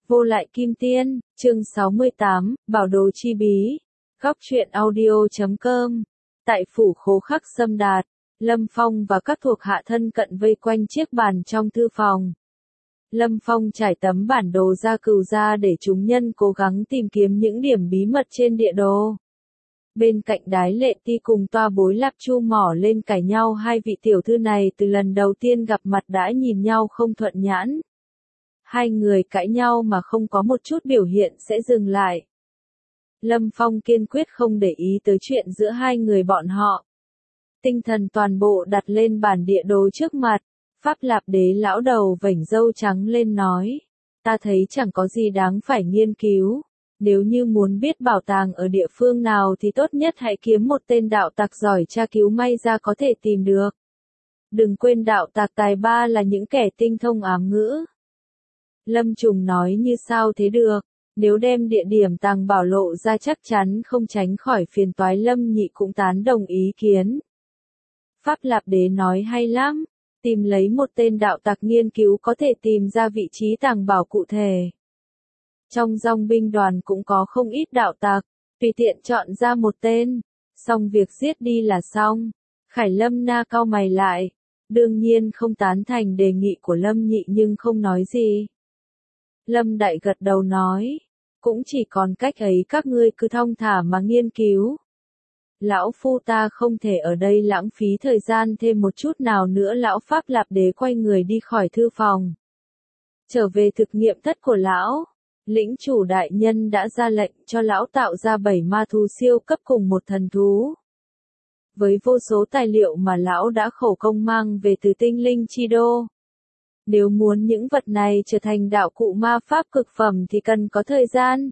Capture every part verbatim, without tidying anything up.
Vô lại kim tiên, chương sáu mươi tám, Bảo đồ chi bí. Góc truyện audio chấm com. Tại phủ Khố Khắc Sâm Đạt, Lâm Phong và các thuộc hạ thân cận vây quanh chiếc bàn trong thư phòng. Lâm Phong trải tấm bản đồ ra cừu ra để chúng nhân cố gắng tìm kiếm những điểm bí mật trên địa đồ. Bên cạnh Đái Lệ Ti cùng Toa Bối Lạp Chu mỏ lên cãi nhau, hai vị tiểu thư này từ lần đầu tiên gặp mặt đã nhìn nhau không thuận nhãn. Hai người cãi nhau mà không có một chút biểu hiện sẽ dừng lại. Lâm Phong kiên quyết không để ý tới chuyện giữa hai người bọn họ. Tinh thần toàn bộ đặt lên bản địa đồ trước mặt. Pháp Lạp Đế lão đầu vểnh râu trắng lên nói. Ta thấy chẳng có gì đáng phải nghiên cứu. Nếu như muốn biết bảo tàng ở địa phương nào thì tốt nhất hãy kiếm một tên đạo tặc giỏi tra cứu, may ra có thể tìm được. Đừng quên đạo tặc tài ba là những kẻ tinh thông ám ngữ. Lâm Trùng nói như sao thế được, nếu đem địa điểm tàng bảo lộ ra chắc chắn không tránh khỏi phiền toái. Lâm Nhị cũng tán đồng ý kiến. Pháp Lạp Đế nói hay lắm, tìm lấy một tên đạo tặc nghiên cứu có thể tìm ra vị trí tàng bảo cụ thể. Trong dòng binh đoàn cũng có không ít đạo tặc, tùy tiện chọn ra một tên, xong việc giết đi là xong. Khải Lâm Na cau mày lại, đương nhiên không tán thành đề nghị của Lâm Nhị nhưng không nói gì. Lâm Đại gật đầu nói, cũng chỉ còn cách ấy, các ngươi cứ thong thả mà nghiên cứu. Lão phu ta không thể ở đây lãng phí thời gian thêm một chút nào nữa. Lão Pháp Lạp Đế quay người đi khỏi thư phòng. Trở về thực nghiệm thất của lão, lĩnh chủ đại nhân đã ra lệnh cho lão tạo ra bảy ma thú siêu cấp cùng một thần thú. Với vô số tài liệu mà lão đã khổ công mang về từ tinh linh chi đô. Nếu muốn những vật này trở thành đạo cụ ma pháp cực phẩm thì cần có thời gian.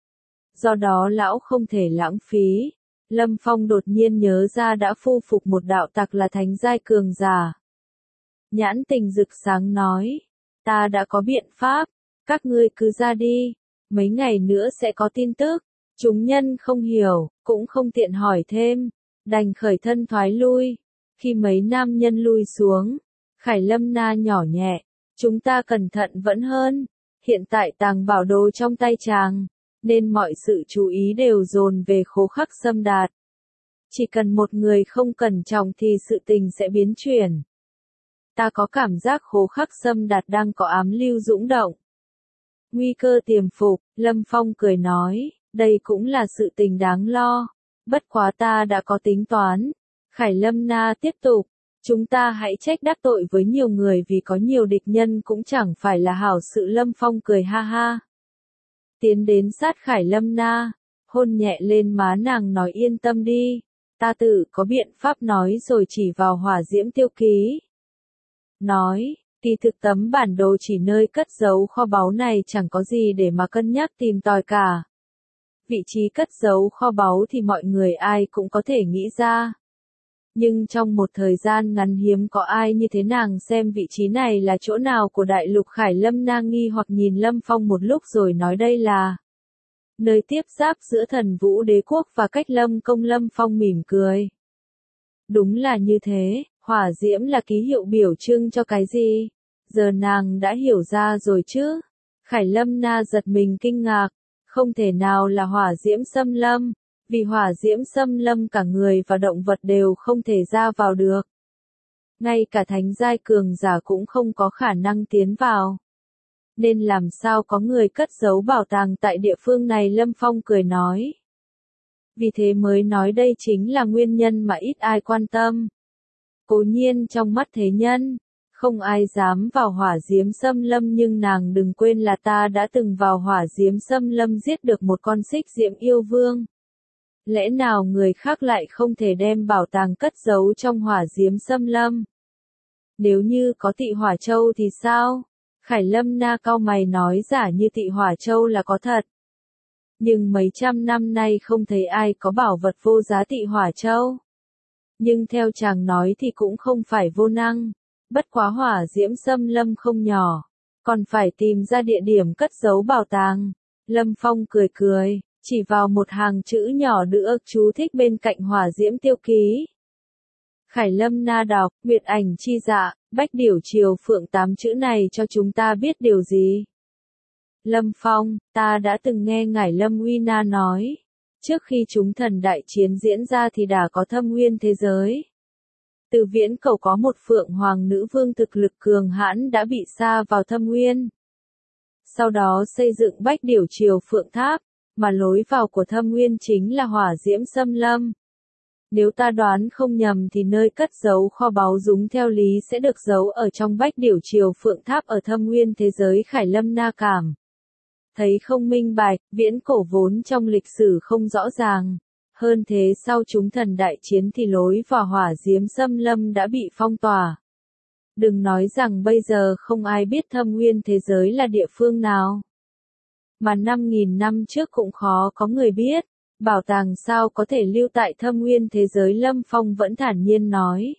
Do đó lão không thể lãng phí. Lâm Phong đột nhiên nhớ ra đã phu phục một đạo tặc là thánh giai cường giả. Nhãn tình rực sáng nói, ta đã có biện pháp, các ngươi cứ ra đi, mấy ngày nữa sẽ có tin tức. Chúng nhân không hiểu, cũng không tiện hỏi thêm, đành khởi thân thoái lui. Khi mấy nam nhân lui xuống, Khải Lâm Na nhỏ nhẹ, chúng ta cẩn thận vẫn hơn, hiện tại tàng bảo đồ trong tay chàng, nên mọi sự chú ý đều dồn về Khố Khắc Sâm Đạt. Chỉ cần một người không cẩn trọng thì sự tình sẽ biến chuyển. Ta có cảm giác Khố Khắc Sâm Đạt đang có ám lưu dũng động. Nguy cơ tiềm phục, Lâm Phong cười nói, đây cũng là sự tình đáng lo. Bất quá ta đã có tính toán. Khải Lâm Na tiếp tục, chúng ta hãy trách đắc tội với nhiều người vì có nhiều địch nhân cũng chẳng phải là hảo sự. Lâm Phong cười ha ha. Tiến đến sát Khải Lâm Na, hôn nhẹ lên má nàng nói yên tâm đi, ta tự có biện pháp. Nói rồi chỉ vào hỏa diễm tiêu ký. Nói, kỳ thực tấm bản đồ chỉ nơi cất giấu kho báu này chẳng có gì để mà cân nhắc tìm tòi cả. Vị trí cất giấu kho báu thì mọi người ai cũng có thể nghĩ ra. Nhưng trong một thời gian ngắn hiếm có ai như thế nàng xem vị trí này là chỗ nào của đại lục. Khải Lâm Na nghi hoặc nhìn Lâm Phong một lúc rồi nói đây là nơi tiếp giáp giữa Thần Vũ Đế quốc và Cách Lâm Công. Lâm Phong mỉm cười. Đúng là như thế, hỏa diễm là ký hiệu biểu trưng cho cái gì? Giờ nàng đã hiểu ra rồi chứ? Khải Lâm Na giật mình kinh ngạc, không thể nào là hỏa diễm xâm lâm. Vì hỏa diễm xâm lâm cả người và động vật đều không thể ra vào được. Ngay cả thánh giai cường giả cũng không có khả năng tiến vào. Nên làm sao có người cất giấu bảo tàng tại địa phương này? Lâm Phong cười nói. Vì thế mới nói đây chính là nguyên nhân mà ít ai quan tâm. Cố nhiên trong mắt thế nhân, không ai dám vào hỏa diễm xâm lâm, nhưng nàng đừng quên là ta đã từng vào hỏa diễm xâm lâm giết được một con xích diễm yêu vương. Lẽ nào người khác lại không thể đem bảo tàng cất giấu trong hỏa diễm xâm lâm? Nếu như có Tị Hỏa Châu thì sao? Khải Lâm Na cau mày nói, giả như Tị Hỏa Châu là có thật. Nhưng mấy trăm năm nay không thấy ai có bảo vật vô giá Tị Hỏa Châu. Nhưng theo chàng nói thì cũng không phải vô năng. Bất quá hỏa diễm xâm lâm không nhỏ, còn phải tìm ra địa điểm cất giấu bảo tàng. Lâm Phong cười cười, chỉ vào một hàng chữ nhỏ nữa chú thích bên cạnh hỏa diễm tiêu ký. Khải Lâm Na đọc, Nguyệt Ảnh Chi Dạ, Bách Điểu Triều Phượng, tám chữ này cho chúng ta biết điều gì? Lâm Phong, ta đã từng nghe ngài Lâm Uy Na nói, trước khi chúng thần đại chiến diễn ra thì đã có thâm nguyên thế giới. Từ viễn cầu có một phượng hoàng nữ vương thực lực cường hãn đã bị sa vào thâm nguyên. Sau đó xây dựng bách điểu triều phượng tháp, mà lối vào của thâm nguyên chính là hỏa diễm xâm lâm. Nếu ta đoán không nhầm thì nơi cất giấu kho báu dúng theo lý sẽ được giấu ở trong bách điểu triều phượng tháp ở thâm nguyên thế giới Khải Lâm Na Cảm. Thấy không minh bạch, viễn cổ vốn trong lịch sử không rõ ràng. Hơn thế sau chúng thần đại chiến thì lối vào hỏa diễm xâm lâm đã bị phong tỏa. Đừng nói rằng bây giờ không ai biết thâm nguyên thế giới là địa phương nào. Mà năm nghìn năm trước cũng khó có người biết. Bảo tàng sao có thể lưu tại thâm nguyên thế giới, Lâm Phong vẫn thản nhiên nói.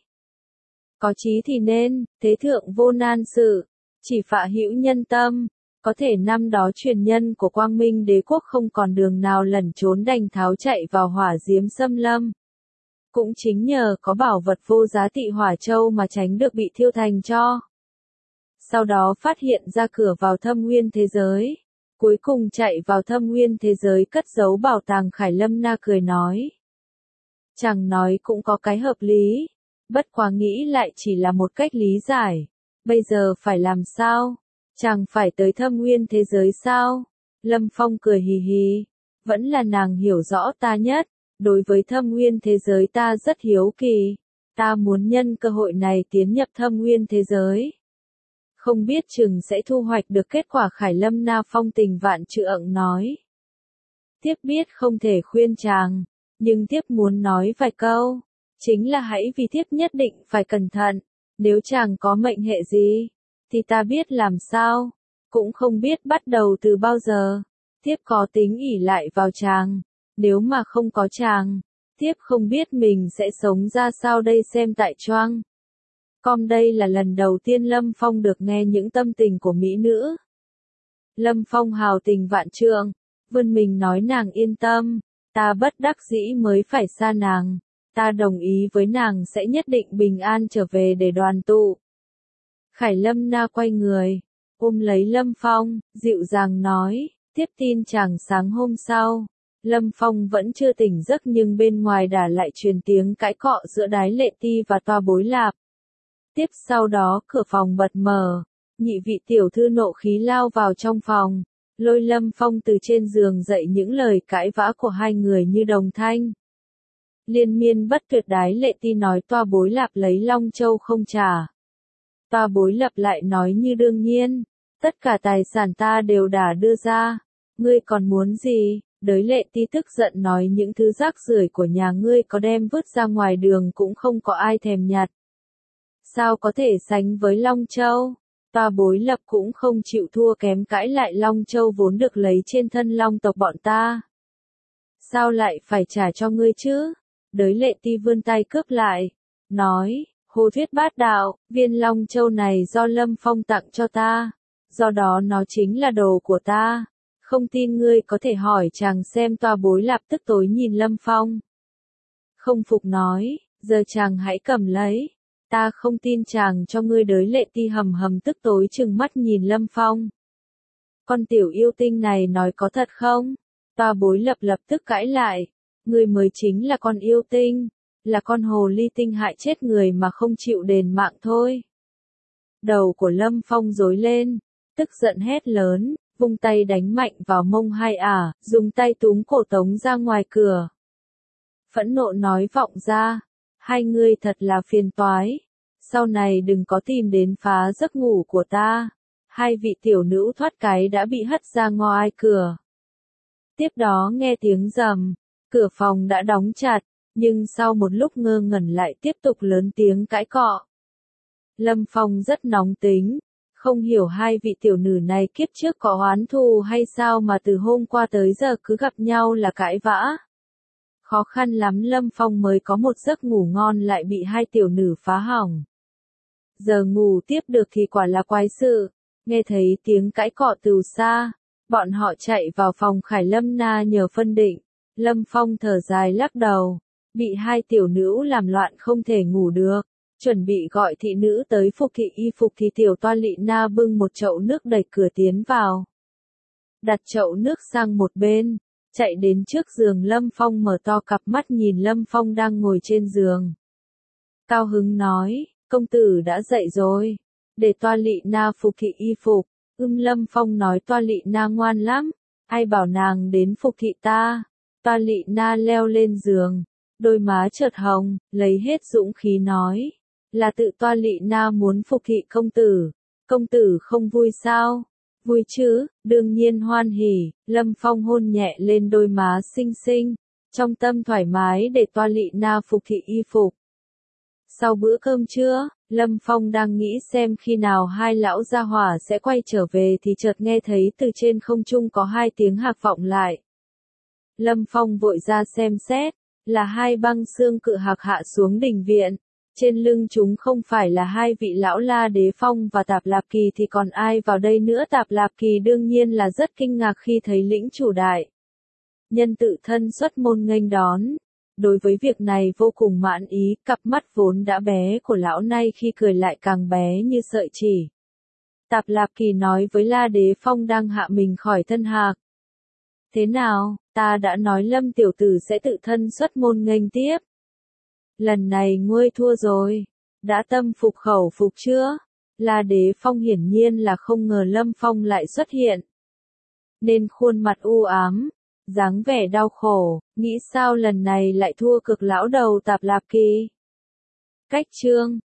Có chí thì nên, thế thượng vô nan sự, chỉ phạ hữu nhân tâm. Có thể năm đó truyền nhân của Quang Minh Đế quốc không còn đường nào lẩn trốn đành tháo chạy vào hỏa diễm xâm lâm. Cũng chính nhờ có bảo vật vô giá tị hỏa châu mà tránh được bị thiêu thành tro. Sau đó phát hiện ra cửa vào thâm nguyên thế giới. Cuối cùng chạy vào thâm nguyên thế giới cất giấu bảo tàng. Khải Lâm Na cười nói. Chàng nói cũng có cái hợp lý. Bất quá nghĩ lại chỉ là một cách lý giải. Bây giờ phải làm sao? Chàng phải tới thâm nguyên thế giới sao? Lâm Phong cười hì hì. Vẫn là nàng hiểu rõ ta nhất. Đối với thâm nguyên thế giới ta rất hiếu kỳ. Ta muốn nhân cơ hội này tiến nhập thâm nguyên thế giới. Không biết chừng sẽ thu hoạch được kết quả. Khải Lâm Na phong tình vạn trượng nói. Tiếp biết không thể khuyên chàng. Nhưng tiếp muốn nói vài câu. Chính là hãy vì tiếp nhất định phải cẩn thận. Nếu chàng có mệnh hệ gì. Thì ta biết làm sao. Cũng không biết bắt đầu từ bao giờ. Tiếp có tính ỷ lại vào chàng. Nếu mà không có chàng. Tiếp không biết mình sẽ sống ra sao đây. Xem tại choang. Com đây là lần đầu tiên Lâm Phong được nghe những tâm tình của mỹ nữ. Lâm Phong hào tình vạn trượng. Vươn mình nói nàng yên tâm. Ta bất đắc dĩ mới phải xa nàng. Ta đồng ý với nàng sẽ nhất định bình an trở về để đoàn tụ. Khải Lâm Na quay người. Ôm lấy Lâm Phong, dịu dàng nói. Tiếp tin chàng sáng hôm sau. Lâm Phong vẫn chưa tỉnh giấc nhưng bên ngoài đã lại truyền tiếng cãi cọ giữa Đái Lệ Ti và Toa Bối Lạp. Tiếp sau đó cửa phòng bật mở. Nhị vị tiểu thư nộ khí lao vào trong phòng. Lôi Lâm Phong từ trên giường dậy, những lời cãi vã của hai người như đồng thanh. Liên miên bất tuyệt. Đái Lệ Ti nói Toa Bối Lạp lấy Long Châu không trả. Toa Bối Lạp lại nói như đương nhiên. Tất cả tài sản ta đều đã đưa ra. Ngươi còn muốn gì? Đới Lệ Ti tức giận nói những thứ rác rưởi của nhà ngươi có đem vứt ra ngoài đường cũng không có ai thèm nhặt. Sao có thể sánh với Long Châu? Toa Bối Lập cũng không chịu thua kém cãi lại. Long Châu vốn được lấy trên thân Long tộc bọn ta. Sao lại phải trả cho ngươi chứ? Đới Lệ Ti vươn tay cướp lại. Nói, Hồ thuyết bát đạo, viên Long Châu này do Lâm Phong tặng cho ta. Do đó nó chính là đồ của ta. Không tin ngươi có thể hỏi chàng xem. Toa Bối Lạp tức tối nhìn Lâm Phong. Không phục nói, giờ chàng hãy cầm lấy. Ta không tin chàng cho ngươi. Đới Lệ Ti hầm hầm tức tối trừng mắt nhìn Lâm Phong. Con tiểu yêu tinh này nói có thật không? Toa Bối Lập lập tức cãi lại. Ngươi mới chính là con yêu tinh. Là con hồ ly tinh hại chết người mà không chịu đền mạng thôi. Đầu của Lâm Phong rối lên. Tức giận hét lớn. Vung tay đánh mạnh vào mông hai ả. Dùng tay túm cổ tống ra ngoài cửa. Phẫn nộ nói vọng ra. Hai ngươi thật là phiền toái. Sau này đừng có tìm đến phá giấc ngủ của ta. Hai vị tiểu nữ thoát cái đã bị hất ra ngoài cửa. Tiếp đó nghe tiếng rầm. Cửa phòng đã đóng chặt. Nhưng sau một lúc ngơ ngẩn lại tiếp tục lớn tiếng cãi cọ. Lâm Phong rất nóng tính. Không hiểu hai vị tiểu nữ này kiếp trước có oán thù hay sao mà từ hôm qua tới giờ cứ gặp nhau là cãi vã. Khó khăn lắm Lâm Phong mới có một giấc ngủ ngon lại bị hai tiểu nữ phá hỏng. Giờ ngủ tiếp được thì quả là quái sự. Nghe thấy tiếng cãi cọ từ xa. Bọn họ chạy vào phòng Khải Lâm Na nhờ phân định. Lâm Phong thở dài lắc đầu. Bị hai tiểu nữ làm loạn không thể ngủ được. Chuẩn bị gọi thị nữ tới phục thị y phục thì tiểu Toa Lị Na bưng một chậu nước đẩy cửa tiến vào. đặt chậu nước sang một bên, chạy đến trước giường Lâm Phong mở to cặp mắt nhìn Lâm Phong đang ngồi trên giường. Cao hứng nói, công tử đã dậy rồi, để toa lị na phục thị y phục. Ưm Lâm Phong nói toa lị na ngoan lắm, ai bảo nàng đến phục thị ta. Toa lị na leo lên giường, đôi má chợt hồng, lấy hết dũng khí nói, là tự toa lị na muốn phục thị công tử, công tử không vui sao? Vui chứ, đương nhiên hoan hỉ. Lâm Phong hôn nhẹ lên đôi má xinh xinh, trong tâm thoải mái để toa lị na phục thị y phục. Sau bữa cơm trưa, Lâm Phong đang nghĩ xem khi nào hai lão gia hỏa sẽ quay trở về thì chợt nghe thấy từ trên không trung có hai tiếng hạc vọng lại. Lâm Phong vội ra xem xét, là hai băng xương cự hạc hạ xuống đình viện. Trên lưng chúng không phải là hai vị lão La Đế Phong và Tạp Lạp Kỳ thì còn ai vào đây nữa. Tạp Lạp Kỳ đương nhiên là rất kinh ngạc khi thấy lĩnh chủ đại nhân tự thân xuất môn nghênh đón. Đối với việc này vô cùng mãn ý, cặp mắt vốn đã bé của lão nay khi cười lại càng bé như sợi chỉ. Tạp Lạp Kỳ nói với La Đế Phong đang hạ mình khỏi thân hạc. Thế nào, ta đã nói Lâm tiểu tử sẽ tự thân xuất môn nghênh tiếp. Lần này ngươi thua rồi, đã tâm phục khẩu phục chưa? La Đế Phong hiển nhiên là không ngờ Lâm Phong lại xuất hiện. Nên khuôn mặt u ám, dáng vẻ đau khổ, nghĩ sao lần này lại thua cực lão đầu Tạp Lạp Kỳ. Cách chương